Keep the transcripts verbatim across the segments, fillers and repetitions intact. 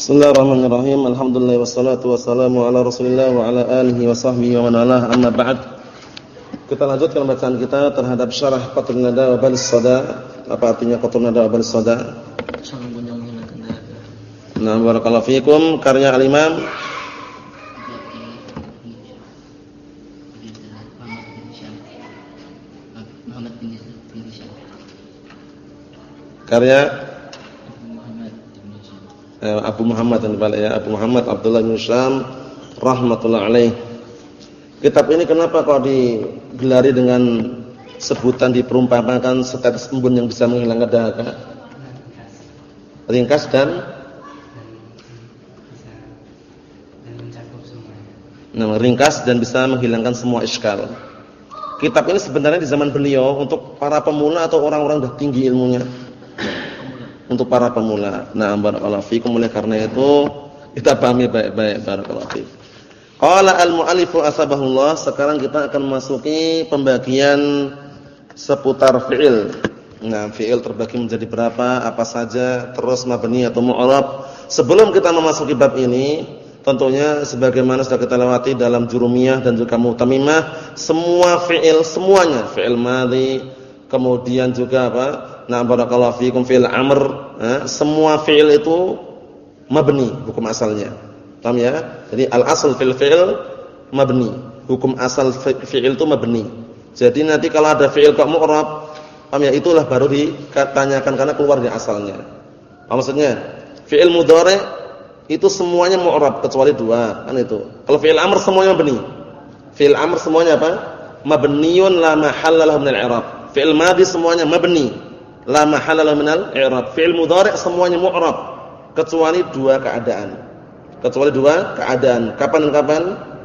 Bismillahirrahmanirrahim. Alhamdulillah wassalatu wassalamu ala Rasulillah wa ala alihi wa sahbihi wa man walah. Amma ba'd. Kita lanjutkan bacaan kita terhadap syarah Qatrun Nada wa Balis Sada. Apa artinya Qatrun Nada wa Balis Sada? Nah, barakallahu fikum, karya al-Imam karya Abu Muhammad ya, Abu Muhammad Abdullah bin Syam rahmatullah alaih. Kitab ini kenapa kok digelari dengan sebutan, diperumpamakan setetes embun yang bisa menghilangkan dahaga? Ringkas dan nah, ringkas dan bisa menghilangkan semua iskal. Kitab ini sebenarnya di zaman beliau untuk para pemula atau orang-orang sudah tinggi ilmunya. Untuk para pemula. Nah, barakallahu fikum, oleh karena itu kita pahami baik-baik. Barakallahu fikum. Qala al-mu'allifu asbahullah. Sekarang kita akan masuki pembagian seputar fi'il. Nah, fi'il terbagi menjadi berapa, apa saja, terus mabni atau mu'rab. Sebelum kita memasuki bab ini, tentunya sebagaimana sudah kita lewati dalam jurumiyah dan juga mu'tamimah, semua fi'il semuanya, fi'il madhi, kemudian juga apa? Nah, barakallahu fikum, fi'il amr, eh, semua fi'il itu mabni hukum asalnya. Paham ya? Jadi al-asl fil fi'il mabni. Hukum asal fi'il itu mabni. Jadi nanti kalau ada fi'il kok mu'rab, paham ya, itulah baru ditanyakan karena keluar dari asalnya. Apa maksudnya? Fi'il mudhari itu semuanya mu'rab kecuali dua, kan itu. Kalau fi'il amr semuanya mabni. Fi'il amr semuanya apa? Mabniyun la mahalla lahu min al-i'rab. Fi'il madhi semuanya mabni. La mahalla lahu minal i'rab. Fi'il mudhari' semuanya mu'rab kecuali dua keadaan. Kecuali dua keadaan. Kapan dan kapan?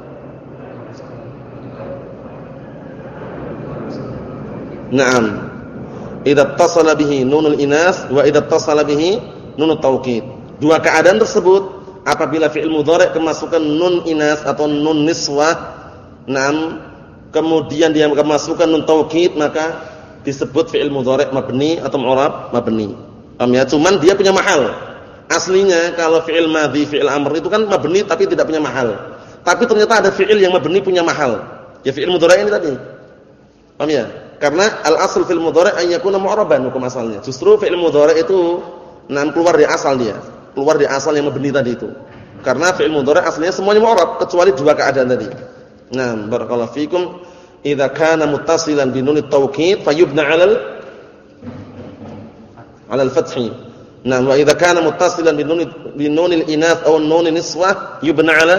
Naam. Idza ittasala bihi nunul inas wa idza ittasala bihi nunut taukid. Dua keadaan tersebut apabila fi'il mudhari' kemasukan nun inas atau nun niswah, naam, kemudian dia kemasukan nun taukid, maka disebut fi'il mudhari' mabni atau mu'rab mabni. Paham ya? Cuman dia punya mahal. Aslinya kalau fi'il madhi, fi'il amr itu kan mabni tapi tidak punya mahal. Tapi ternyata ada fi'il yang mabni punya mahal. Ya fi'il mudhari' ini tadi. Paham ya? Karena al-asl fi'il mudhari' an yakuna mu'raban hukum asalnya. Justru fi'il mudhari' itu nam keluar dari asal dia. Keluar dari asal yang mabni tadi itu. Karena fi'il mudhari' aslinya semuanya mu'rab kecuali dua keadaan tadi. Nah, barakallahu fikum. Idza kana muttasilan bi nunit taukid fayubna 'alal 'alal fathi. Nah, wa idza kana muttasilan bi nunit bi nunil inath aw nunin niswah yubna 'ala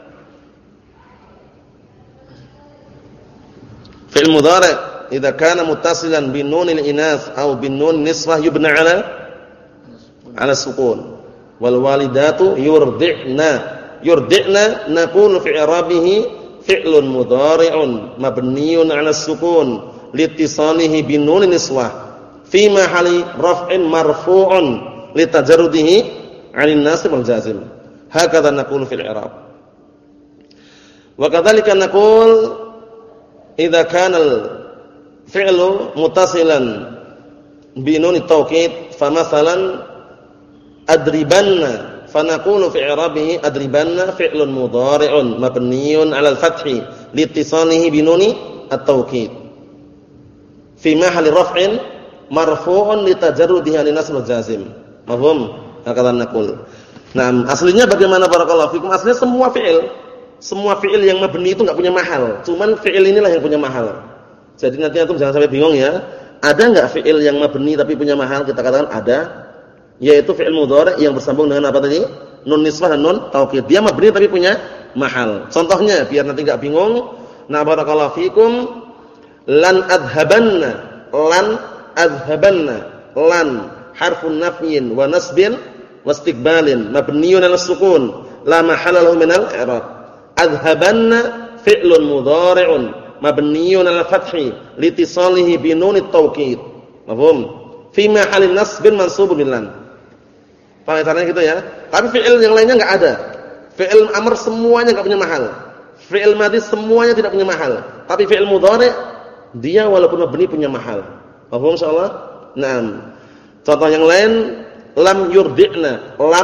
fi'il mudhari'. Idza kana muttasilan bi nunil inath aw bin nun niswah yubna 'ala 'ala sukun. Wal walidatu yurdi'na. Yurdi'na naqulu fi i'rabihi fi'lun mudhari'un mabniyun 'ala sukun liittisalihi bin nun niswah fi mahalli raf'in marfu'un litajarrudihi 'anil nasib wal jazim. Hakadha naqulu fil i'rab. Wa kadzalika naqul idza kana al fi'lu muttasilan bi nun at-tawkid fa masalan adribanna fanaqulu fi i'rabihi adribanna fi'lun mudhari'un mabniyun 'ala al-fathi liittisalihi bi nuni at-taukid fi mahalli raf'in marfu'un litajarrudihi 'anil nasb wal jazim. Mafhum? Hakadha naqul. Nah, aslinya bagaimana barakallahu fikum? Aslinya semua fi'il, semua fi'il yang mabni itu enggak punya mahal. Cuman fi'il inilah yang punya mahal. Jadi nanti antum jangan sampai bingung ya. Ada enggak fi'il yang mabni tapi punya mahal? Kita katakan ada. Yaitu fi'il mudhari' yang bersambung dengan apa tadi? Nun niswah dan nun taukid. Dia mabni tapi punya mahal. Contohnya biar nanti enggak bingung. Na barakallahu fikum, lan adhabanna, lan adhabanna, lan harfun nafyin wa nasbin wa istiqbalin mabniyun 'ala sukun la mahalla lahu min al-i'rab. Adhabanna fi'lun mudhari'un mabniyun 'ala fathi litisalihi bi nunit taukid. Mafhum? Fi mahallin nasbin mansubun bil lam. Paham caranya gitu ya? Tapi fi'il yang lainnya enggak ada. Fi'il amr semuanya enggak punya mahal. Fi'il madhi semuanya tidak punya mahal. Tapi fi'il mudhari' dia walaupun mabni punya mahal. Paham insyaallah? Naam. Contoh yang lain, lam yurdi'na, lam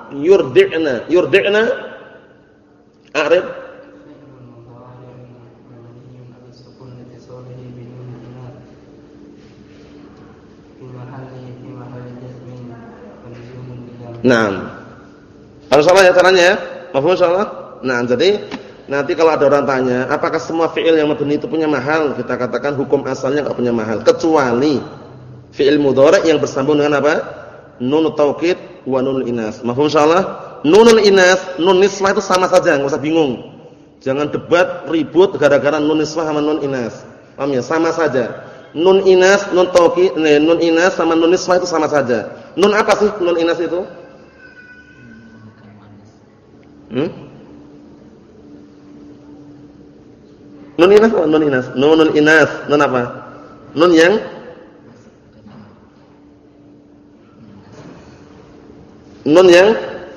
yurdi'na. Yurdi'na a'rif Naam. Insyaallah ya caranya ya. Paham insyaallah? Nah, jadi nanti kalau ada orang tanya, apakah semua fi'il yang mabni itu punya mahal? Kita katakan hukum asalnya enggak punya mahal kecuali fi'il mudhari' yang bersambung dengan apa? Nunut taukid wa nunul inas. Paham insyaallah? Nunul inas, nun niswah itu sama saja, enggak usah bingung. Jangan debat ribut gara-gara nun niswah sama nun inas. Paham ya? Sama saja. Nun inas, nun taukid, nun inas sama nun niswah itu sama saja. Nun apa sih nun inas itu? Hmm? Nun inas apa? Nun inas. Nunul inas. Nun apa? Nun yang Nun yang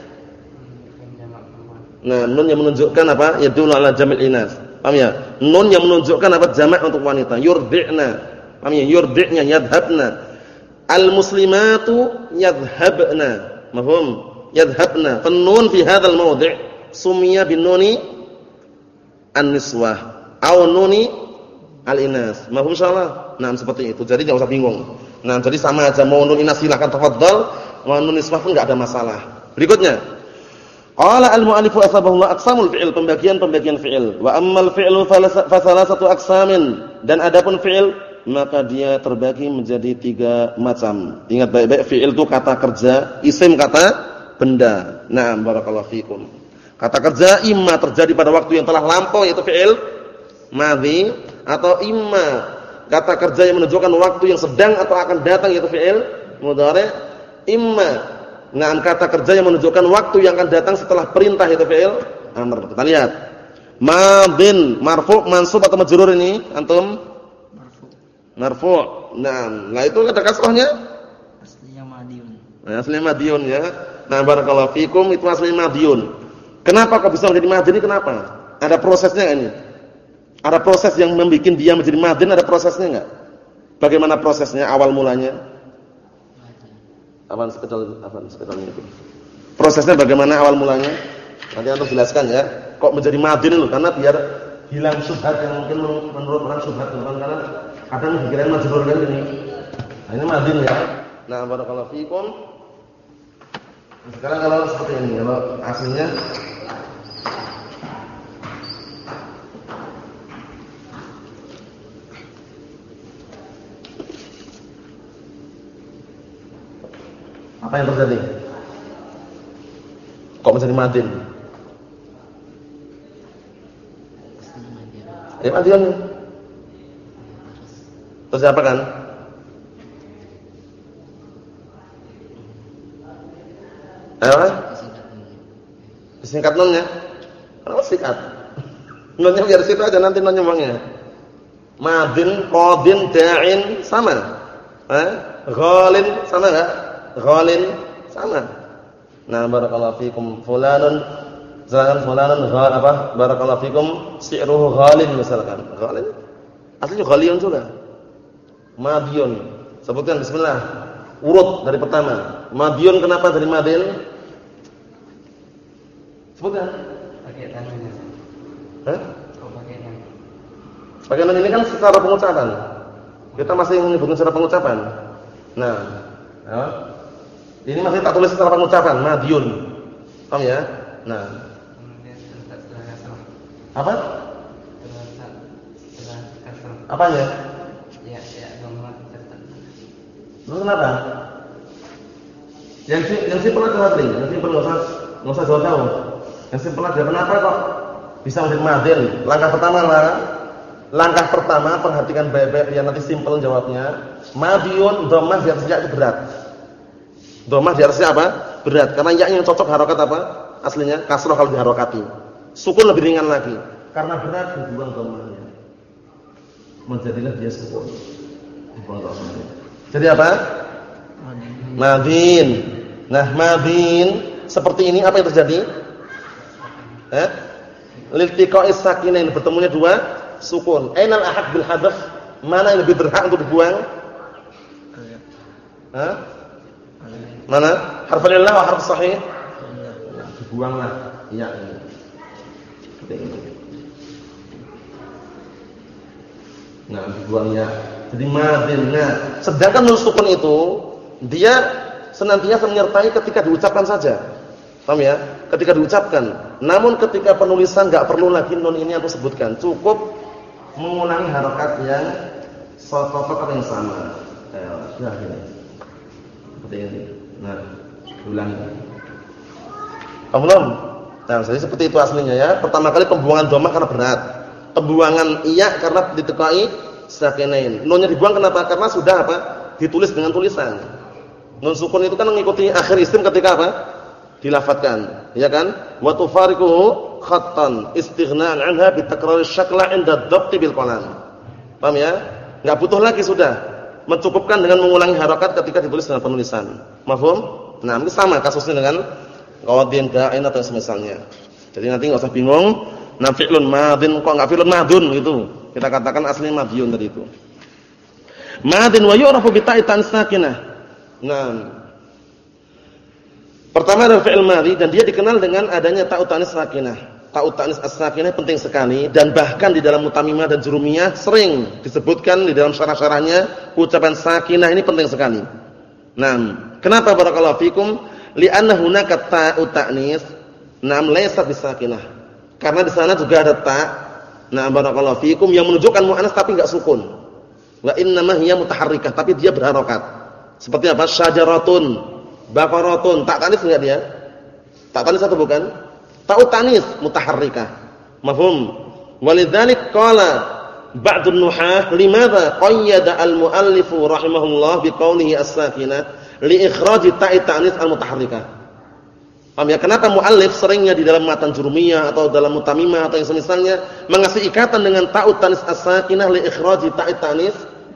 Nah, nun yang menunjukkan apa? Yadullu ala jam'il inas. Paham ya? Nun yang menunjukkan apa? Jamak untuk wanita. Yurdi'na. Paham ya? Yurdi'nya, yadhabna. Al-muslimatu yadhabna. Mafhum? Yadhabna. Fanun fi hadzal mawdi' sumiya bin nuni an-niswah aw nuni al-inas. Mafhum insyaallah? Nah, seperti itu. Jadi jangan usah bingung. Nah, jadi sama aja mau nun inas silakan tafadhal, mau nun niswah pun enggak ada masalah. Berikutnya. Qala al-mu'allifu asbahullah aqsamul fi'il, pembagian-pembagian fi'il. Wa ammal fi'lu fa salasatu aqsamin, dan adapun fi'il maka dia terbagi menjadi tiga macam. Ingat baik-baik, fi'il itu kata kerja, isim kata benda. Naam, barakallahu fikum. Kata kerja imma terjadi pada waktu yang telah lampau yaitu fi'il madhi, atau imma kata kerja yang menunjukkan waktu yang sedang atau akan datang yaitu fi'il mudhari', imma naam kata kerja yang menunjukkan waktu yang akan datang setelah perintah yaitu fi'il amr. Kita lihat. Madin marfu' mansub atau majrur ini antum? Marfu'. Marfu'. Naam. Nah, itu ada kasrahnya? Aslinya madiyun. Nah, aslinya madiyun ya. Nah, barakallahu fikum, itu aslinya madiyun. Kenapa kok bisa menjadi madin ini? Kenapa? Ada prosesnya ini. Ada proses yang membuat dia menjadi madin, ada prosesnya enggak? Bagaimana prosesnya awal mulanya? Apaan sekedal apaan sekedalnya itu? Prosesnya bagaimana awal mulanya? Nanti antum jelaskan ya. Kok menjadi madin itu? Karena biar hilang syubhat yang mungkin menurut orang syubhat kan, karena kadang dikirain majrur kan ini. Nah, ini madin ya. Nah, barakallahu fikum. Sekarang kalau seperti ini, kalau aslinya apa yang terjadi? Kok menjadi madin? Ya madin. Terus apa kan? Apa? Disingkat nunnya. Kenapa singkat? Nunnya biar situ aja nanti nunnya bangnya. Madin, qadin, da'in sama. Eh? Ghalin sama enggak? Ghalin sama. Nah, barakallahu fikum fulanun zalan fulanun ghal apa? Barakallahu fikum si'ruhu ghalin misalkan. Ghalin. Aslinya ghaliyun juga. Madiyun. Sebutkan bismillah. Urut dari pertama. Madiyun kenapa dari madin? Sebutkan. Pakai tangannya. Hah? Oh, pakai tangan. Pakai tangan ini kan secara pengucapan. Kita masih menyebutkan secara pengucapan. Nah, ya. Ini masih tak tulis secara pengucapan, madiyun. Paham ya? Nah. Apa? Apanya? Ya, ya, nomor tertentu. Lu kenapa? Yang si, yang simpel aja Fadli, yang simpel enggak usah enggak usah jauh-jauh. Yang simpel aja, kenapa kok bisa menjadi madin? Langkah pertama lah. Langkah pertama perhatikan baik-baik ya, nanti simpel jawabnya. Madiyun dhammah di atasnya itu berat. Dhammah di atasnya apa? Berat. Karena ya yang cocok harokat apa? Aslinya kasroh kalau diharokati. Sukun lebih ringan lagi. Karena berat dibuang dhammahnya. Menjadilah dia sukun. Dibuang dhammahnya. Jadi apa? Madin. Nah, madin seperti ini apa yang terjadi? Eh? Liltiqa'is sakinain, bertemunya dua sukun. Ainal ahad bil hadaf? Mana yang lebih berhak untuk dibuang? Hah? Mana? Harful illah atau harf sahih? dibuanglah ya ini. Seperti ini. Nah, dibuang ya. Jadi madin. Nah, sedangkan nun sukun itu dia senantiasa menyertai ketika diucapkan saja. Paham ya? Ketika diucapkan. Namun ketika penulisan enggak perlu lagi nun ini aku sebutkan. Cukup mengulangi harokat yang sotopok yang sama. Ayo, sudah ini. Seperti ini. Nah, ulangi. Paham belum? Nah, jadi seperti itu aslinya ya. Pertama kali pembuangan dhammah karena berat. Pembuangan iya karena ditekai sakinain. Nunnya dibuang kenapa? Karena sudah apa? Ditulis dengan tulisan. Nun sukun itu kan mengikuti akhir isim ketika apa? Dilafadzkan, ya kan? Wa tufariquhu khattan istighna'an 'anha bi takrar asy-syakla 'inda ad-dhabt bil qalam. Paham ya? Enggak butuh lagi sudah. Mencukupkan dengan mengulangi harakat ketika ditulis dengan penulisan. Mafhum? Nah, ini sama kasusnya dengan qawadin da'in atau semisalnya. Jadi nanti enggak usah bingung. Nah, fi'lun madin kok enggak fi'lun madun gitu. Kita katakan aslinya madiyun tadi itu. Madin wa yu'rafu bi ta'i tan sakinah. Nah, pertama adalah fi'il madhi dan dia dikenal dengan adanya ta'u ta'nis sakinah. Ta'u ta'nis as-sakinah penting sekali dan bahkan di dalam mutamimah dan jurumiyah sering disebutkan di dalam syarah-syarahnya ucapan sakinah ini penting sekali. Nah, kenapa barakallahu fikum? Li'anna hunaka ta'u ta'nis nam laysa bisakinah. Karena di sana juga ada ta'. Nah, barakallahu fikum yang menunjukkan muannas tapi enggak sukun. Wa innama hiya mutaharrikah tapi dia berharokat. Seperti apa? Syajaratun, baqaratun. Tak tanis enggak dia? Tak tanis atau bukan? Ta'u tanis mutaharrikah. Mafhum? Walidzalik qala ba'dun nuhah limadza qayyada al-muallifu rahimahullah biqaulihi as-sakinah li ikhraji ta'i ta'nis al-mutaharrikah. Paham ya? Kenapa muallif seringnya di dalam matan jurumiyah atau dalam mutamimah atau yang semisalnya mengasih ikatan dengan ta'u tanis as-sakinah li ikhraji ta'i ta'nis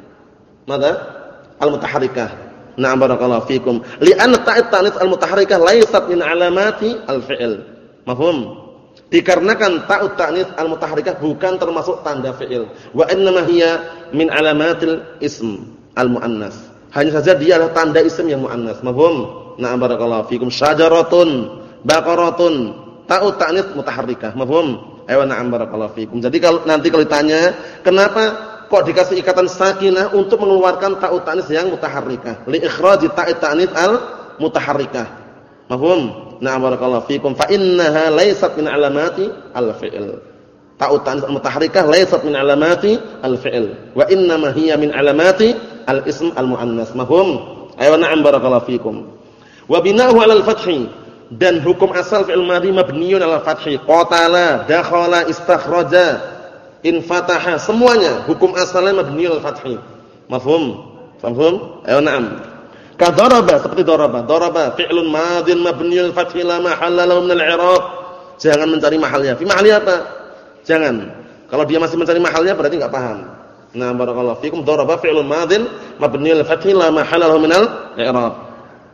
mada? Al-mutaharrikah. Na'am barakallahu fikum. Li'anna ta'it ta'nis al-mutaharrikah laysat min alamati al-fi'il. Mafhum? Dikarenakan ta'ut ta'nis al-mutaharrikah bukan termasuk tanda fi'il. Wa innama hiya min alamatil ism al-muannas. Hanya saja dia adalah tanda isim yang muannas. Mafhum? Na'am barakallahu fikum. Syajaratun, baqaratun, ta'ut ta'nis mutaharrikah. Mafhum? Ayo na'am barakallahu fikum. Jadi kalau nanti kalau ditanya, kenapa kok dikasih ikatan sakinah untuk mengeluarkan ta'ut ta'nis yang mutaharrikah? Li ikhraji ta'it ta'nis al-mutaharrikah. Mafhum? Na'am barakallahu fikum. Fa innaha laysat min alamati al-fi'il. Ta'ut ta'nis al-mutaharrikah laysat min alamati al-fi'il. Wa innama hiya min alamati al-ism al-muannas. Mafhum? Ayo na'am barakallahu fikum. Wa bina'uhu 'alal fathi dan hukum asal fi'il madhi mabniun 'alal fathi. Qatala, dakhala, istakhraja, infataha, semuanya hukum asalnya mabniun 'alal fathi. Mafhum? Mafhum? Ayo na'am. Ka daraba seperti daraba. Daraba fi'lun madhin mabniun 'alal fathi la mahalla lahu min al-i'rab. Jangan mencari mahalnya. Fi mahalli apa? Jangan. Kalau dia masih mencari mahalnya berarti enggak paham. Nah, barakallahu fikum. Daraba fi'lun madhin mabniun 'alal fathi la mahalla lahu min al-i'rab.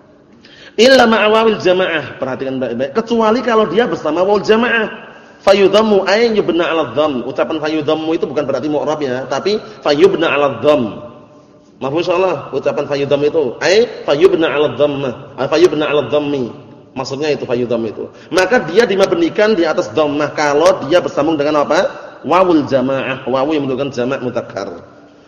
Illa ma'a wawil jamaah. Perhatikan baik-baik. Kecuali kalau dia bersama wawul jamaah. Fayudhammu ay yubna 'ala dhamm. Ucapan fayudhammu itu bukan berarti mu'rab ya, tapi fayubna 'ala dhamm. Mafhum insyaallah? Ucapan fayudhamm itu ay fayubna 'ala dhammah, ay fayubna 'ala dhammi. Maksudnya itu fayudhamm itu. Maka dia dimabnikan di atas dhammah kalau dia bersambung dengan apa? Wawul jamaah. Wawu yang menunjukkan jamak mudzakkar.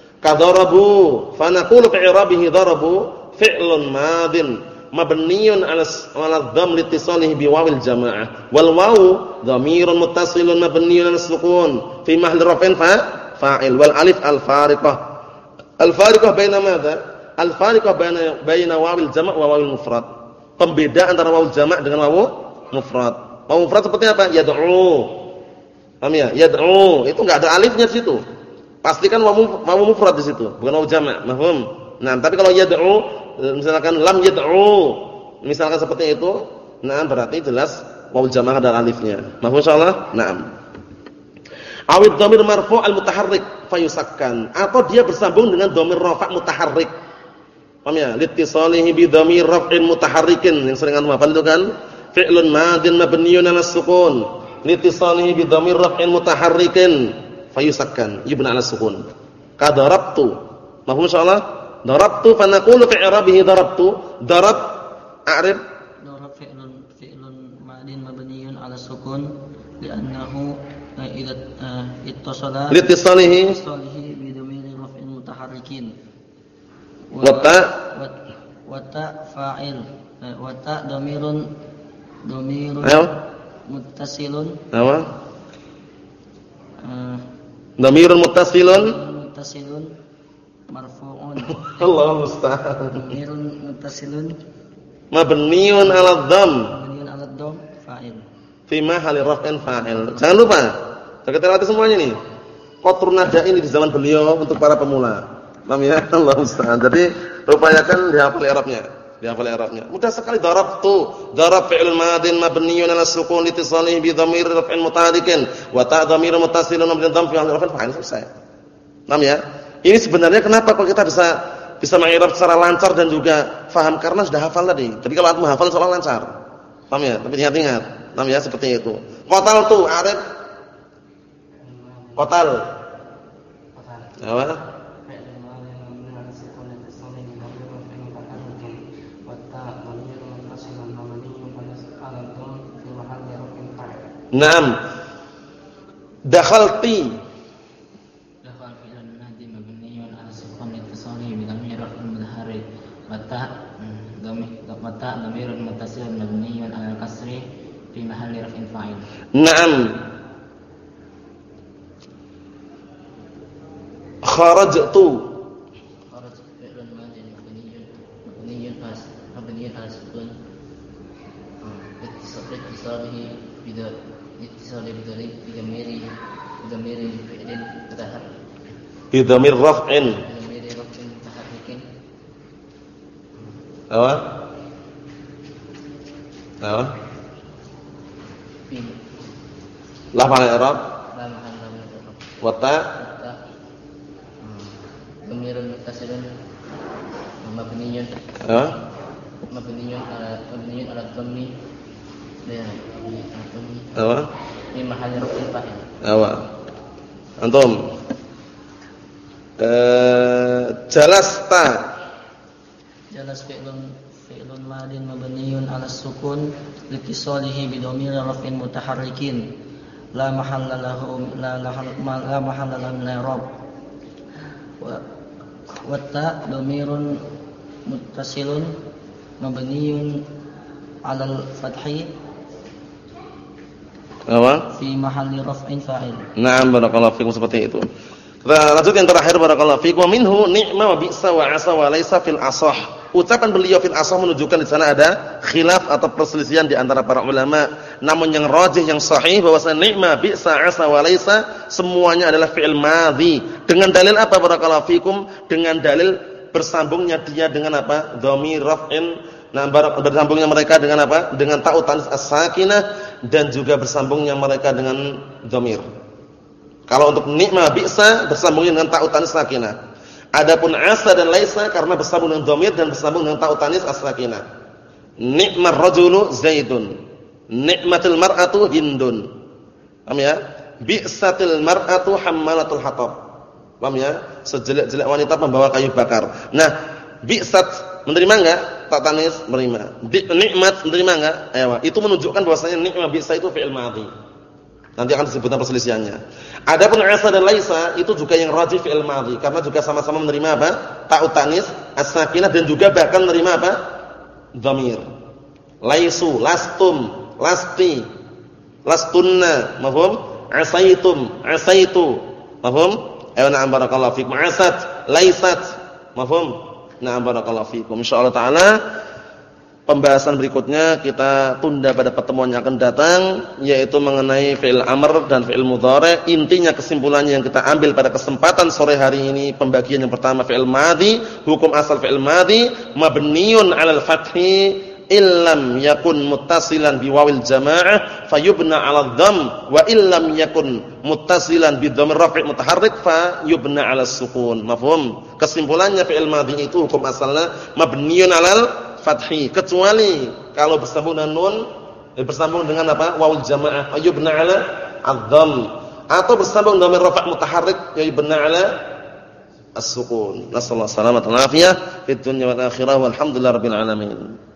Kadarabu fa naqulu fi i'rabihi darabu fi'lun madin mabniyun 'ala 'ala dhamm litisalihi biwawil jamaah wal wawu dhamirun muttasilun mabniyun 'ala sukun fi mahalli raf'in fa fa'il wal alif al fariqah al fariqah baina madza al fariqah baina baina wawil jama' wa wawil mufrad. Pembeda antara wawul jama' dengan wawu mufrad. Wawu mufrad seperti apa? Yad'u. Paham ya? Yad'u itu enggak ada alifnya di situ. Pastikan wawu wawu mufrad di situ, bukan wawu jama'. Mafhum? Nah, tapi kalau yad'u misalkan lam yad'u, misalkan seperti itu, nah berarti jelas wawu jamaah dan alifnya. Mafhum insyaallah? Naam. Awid dhamir marfu' al-mutaharrik fayusakkan, atau dia bersambung dengan dhamir rafa' mutaharrik. Paham ya? Litisalihi bi dhamir raf'in mutaharrikin, yang sering antum hafal itu kan? Fi'lun madin mabniyyun 'ala sukun. Litisalihi bi dhamir raf'in mutaharrikin fayusakkan, yubna 'ala sukun. Kadarabtu. Mafhum insyaallah? Darabtu fa naqulu fi i'rabihi darabtu. Darab a'rib darab fi'lun fi'lun madin mabniyun 'ala sukun li'annahu idza ittasala litisalihi ittisalihi bi dhamiri raf'in mutaharrikin wa ta wa ta fa'il wa ta dhamirun dhamirun muttasilun apa dhamirun muttasilun muttasilun marfu'un Allahu musta'an dhamirun muttasilun mabniun 'ala dhamm mabniun 'ala dhamm fa'il fi mahalli raf'in fa'il. Jangan lupa, kita latih semuanya nih. Qatrun nada ini di zaman beliau untuk para pemula. Paham ya? Allah musta'an. Jadi upayakan dihafal i'rabnya, dihafal i'rabnya. Mudah sekali darabtu, darab fi'lun madin mabniun 'ala sukun litisalihi bi dhamir raf'in mutaharikin wa ta' dhamirun muttasilun mabniun dhamm fi mahalli raf'in fa'il. Selesai. Paham ya? Ini sebenarnya kenapa kalau kita bisa bisa meng'irab secara lancar dan juga faham karena sudah hafal tadi. Jadi kalau antum hafal seolah lancar. Paham ya? Tapi ingat-ingat. Paham ya seperti itu. Qatal tu arif. Qatal. Apa? Naam. Dakhalti. Dakhal fi'lun madhi mabniun 'ala sukun ittisalihi bi dhamir raf'in mudhari wa ta' dhamir wa ta' dhamirun muttasilun mabniun 'ala al-kasri fi mahalli raf'in fa'il. Naam. Kharajtu. Kharaj fi'lun madhi mabniun mabniun as mabniun 'ala sukun ittisalihi bi ittisalihi bi dhamiri bi dhamiri fi'lin mutaharrik Bi dhamir raf'in. bi dhamiri raf'in mutaharrikin. Apa? Apa? La mahal i'rab La mahalla min al-i'rab wa ta dhamirun muttasilun mabniyun ha mabniyun ala mabniyun ala dhammi ya apa ini mahalnya raf'in fa'il. apa antum eh jalasta Jalas fi'lun fi'lun madin mabniyun ala sukun litisalihi bi dhamir raf'in mutaharrikin la mahalla lahu la la mahalla lahu min i'rab wa wa ta dhamirun muttasilun mabniyun ala al-fathi apa fi mahalli raf'in fa'il. Naam barakallahu fikum seperti itu. Kita lanjut yang terakhir barakallahu fikum minhu ni'ma wa bi'sa wa 'asa wa laisa fil asah. Ucapan beliau fil asah menunjukkan di sana ada khilaf atau perselisihan di antara para ulama. Namun yang rajih yang sahih bahwasanya ni'ma bi'sa 'asa wa laisa semuanya adalah fi'il madhi. Dengan dalil apa barakallahu fikum? Dengan dalil bersambungnya dia dengan apa? Dhamir raf'in. Nah, bersambungnya mereka dengan apa? Dengan ta'u tanis as-sakinah dan juga bersambungnya mereka dengan dhamir. Kalau untuk ni'ma bi'sa bersambungnya dengan ta'u tanis sakinah. Adapun asa dan laisa karena bersambung dengan dhamir dan bersambung dengan ta'u tanis as-sakinah. Ni'mar rajulu Zaidun. Ni'matul mar'atu Hindun. Paham ya? Bi'satil mar'atu hammalatul hatab. Paham ya? Sejelek-jelek wanita membawa kayu bakar. Nah, bi'sat menerima enggak? Tak tanis menerima. Nikmat menerima enggak? Ayo, itu menunjukkan bahwasanya nikmat bi'sa itu fi'il madhi. Nanti akan disebutkan perselisihannya. Adapun asa dan laisa itu juga yang rajih fi'il madhi karena juga sama-sama menerima apa? Ta'u tanis as-sakinah dan juga bahkan menerima apa? Dhamir. Laisu, lastum, lasti, lastunna, mafhum? Asaitum, asaitu. Mafhum? Ayo na'am barakallahu fikum. Asat, laisat. Mafhum? Na'am barakallahu fikum. Insyaallah taala pembahasan berikutnya kita tunda pada pertemuan yang akan datang yaitu mengenai fi'il amr dan fi'il mudhari'. Intinya kesimpulannya yang kita ambil pada kesempatan sore hari ini pembagian yang pertama fi'il madhi, hukum asal fi'il madhi mabniun 'alal fathi illam yakun muttasilan biwawil jamaah fayubna 'ala dhamm wa illam yakun muttasilan bidhammir rafi' mutaharrik fayubna 'ala sukun. Mafhum? Kesimpulannya fi'il madhi itu hukum asalnya mabniun 'alal fathi kecuali kalau bersambung dengan nun eh, bersambung dengan apa? Wawul jamaah fayubna 'ala adh-dhamm atau bersambung dengan rafi' mutaharrik yubna 'ala as-sukun. Nasallahu salamatan afiyah fid dunya wal akhirah walhamdulillahirabbil alamin.